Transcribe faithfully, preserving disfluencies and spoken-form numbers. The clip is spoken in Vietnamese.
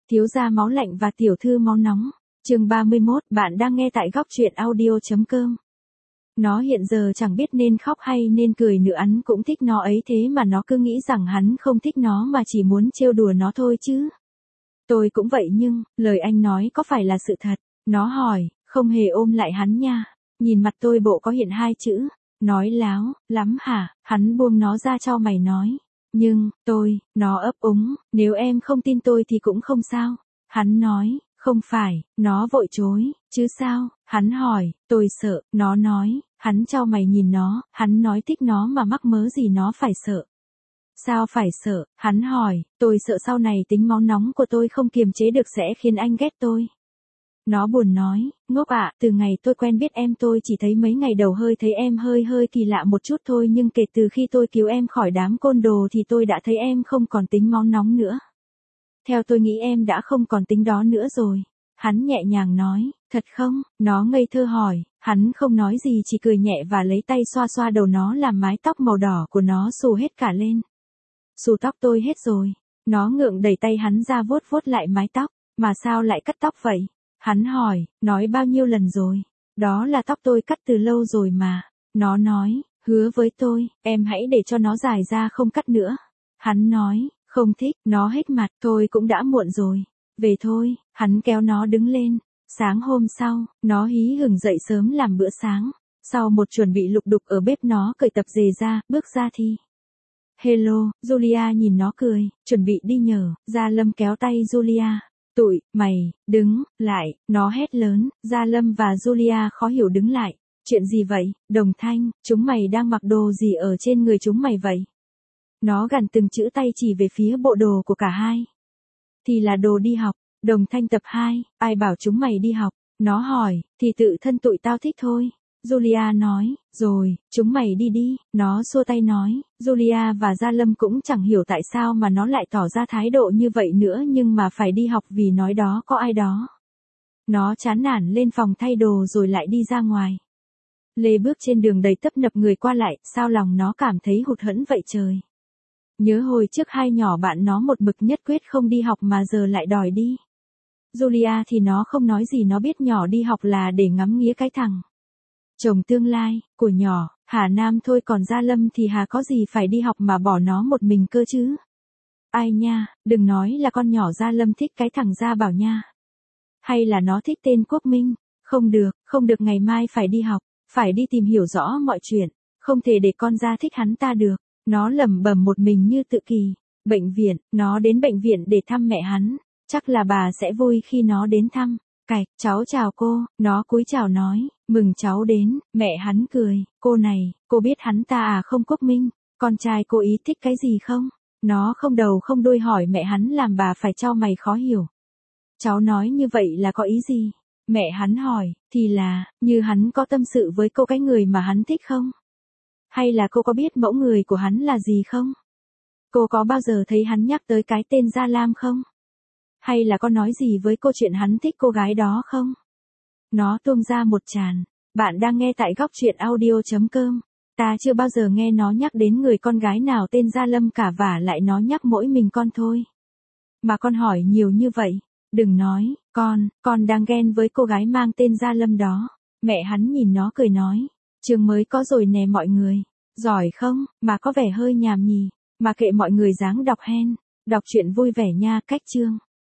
Thiếu gia máu lạnh và tiểu thư máu nóng. Chương ba mươi mốt, bạn đang nghe tại góc truyện audio chấm com. Nó hiện giờ chẳng biết nên khóc hay nên cười nữa, hắn cũng thích nó ấy thế mà nó cứ nghĩ rằng hắn không thích nó mà chỉ muốn trêu đùa nó thôi chứ. Tôi cũng vậy nhưng, lời anh nói có phải là sự thật? Nó hỏi, không hề ôm lại hắn nha. Nhìn mặt tôi bộ có hiện hai chữ, nói láo, lắm hả? Hắn buông nó ra cho mày nói. Nhưng, tôi, nó ấp úng, nếu em không tin tôi thì cũng không sao. Hắn nói, không phải, nó vội chối, chứ sao? Hắn hỏi, tôi sợ, nó nói, hắn cho mày nhìn nó, hắn nói thích nó mà mắc mớ gì nó phải sợ. Sao phải sợ? Hắn hỏi, tôi sợ sau này tính máu nóng của tôi không kiềm chế được sẽ khiến anh ghét tôi. Nó buồn nói, ngốc ạ, từ ngày tôi quen biết em tôi chỉ thấy mấy ngày đầu hơi thấy em hơi hơi kỳ lạ một chút thôi, nhưng kể từ khi tôi cứu em khỏi đám côn đồ thì tôi đã thấy em không còn tính máu nóng nữa. Theo tôi nghĩ em đã không còn tính đó nữa rồi. Hắn nhẹ nhàng nói, thật không? Nó ngây thơ hỏi, hắn không nói gì chỉ cười nhẹ và lấy tay xoa xoa đầu nó làm mái tóc màu đỏ của nó xù hết cả lên. Xù tóc tôi hết rồi. Nó ngượng đẩy tay hắn ra vuốt vuốt lại mái tóc, mà sao lại cắt tóc vậy? Hắn hỏi, nói bao nhiêu lần rồi? Đó là tóc tôi cắt từ lâu rồi mà. Nó nói, hứa với tôi, em hãy để cho nó dài ra không cắt nữa. Hắn nói, không thích, nó hết mặt, tôi cũng đã muộn rồi. Về thôi, hắn kéo nó đứng lên. Sáng hôm sau, nó hí hửng dậy sớm làm bữa sáng. Sau một chuẩn bị lục đục ở bếp nó cởi tập dề ra, bước ra thì. Hello, Julia nhìn nó cười, chuẩn bị đi nhờ, Gia Lâm kéo tay Julia. Tụi, mày, đứng, lại, nó hét lớn, Gia Lâm và Julia khó hiểu đứng lại. Chuyện gì vậy, Đồng Thanh, chúng mày đang mặc đồ gì ở trên người chúng mày vậy? Nó gằn từng chữ tay chỉ về phía bộ đồ của cả hai. Thì là đồ đi học, Đồng Thanh tập hai, ai bảo chúng mày đi học? Nó hỏi, thì tự thân tụi tao thích thôi. Julia nói, rồi, chúng mày đi đi, nó xua tay nói, Julia và Gia Lâm cũng chẳng hiểu tại sao mà nó lại tỏ ra thái độ như vậy nữa nhưng mà phải đi học vì nói đó có ai đó. Nó chán nản lên phòng thay đồ rồi lại đi ra ngoài. Lê bước trên đường đầy tấp nập người qua lại, sao lòng nó cảm thấy hụt hẫng vậy trời. Nhớ hồi trước hai nhỏ bạn nó một mực nhất quyết không đi học mà giờ lại đòi đi. Julia thì nó không nói gì, nó biết nhỏ đi học là để ngắm nghía cái thằng chồng tương lai của nhỏ, Hà Nam thôi, còn Gia Lâm thì hà có gì phải đi học mà bỏ nó một mình cơ chứ. Ai nha, đừng nói là con nhỏ Gia Lâm thích cái thằng Gia Bảo nha. Hay là nó thích tên Quốc Minh, không được, không được, ngày mai phải đi học, phải đi tìm hiểu rõ mọi chuyện, không thể để con Gia thích hắn ta được. Nó lẩm bẩm một mình như tự kỳ. Bệnh viện, nó đến bệnh viện để thăm mẹ hắn, chắc là bà sẽ vui khi nó đến thăm. Cạch, cháu chào cô, nó cúi chào nói, mừng cháu đến, mẹ hắn cười, cô này, cô biết hắn ta à không Quốc Minh, con trai cô ý thích cái gì không? Nó không đầu không đuôi hỏi mẹ hắn làm bà phải chau mày khó hiểu. Cháu nói như vậy là có ý gì? Mẹ hắn hỏi, thì là, như hắn có tâm sự với cô cái người mà hắn thích không? Hay là cô có biết mẫu người của hắn là gì không? Cô có bao giờ thấy hắn nhắc tới cái tên Gia Lam không? Hay là có nói gì với cô chuyện hắn thích cô gái đó không? Nó tuông ra một tràng. Bạn đang nghe tại góc truyện audio chấm com. Ta chưa bao giờ nghe nó nhắc đến người con gái nào tên Gia Lâm cả, và lại nó nhắc mỗi mình con thôi. Mà con hỏi nhiều như vậy. Đừng nói, con, con đang ghen với cô gái mang tên Gia Lâm đó. Mẹ hắn nhìn nó cười nói. Trường mới có rồi nè mọi người. Giỏi không, mà có vẻ hơi nhàm nhì. Mà kệ mọi người dáng đọc hen. Đọc truyện vui vẻ nha, cách chương.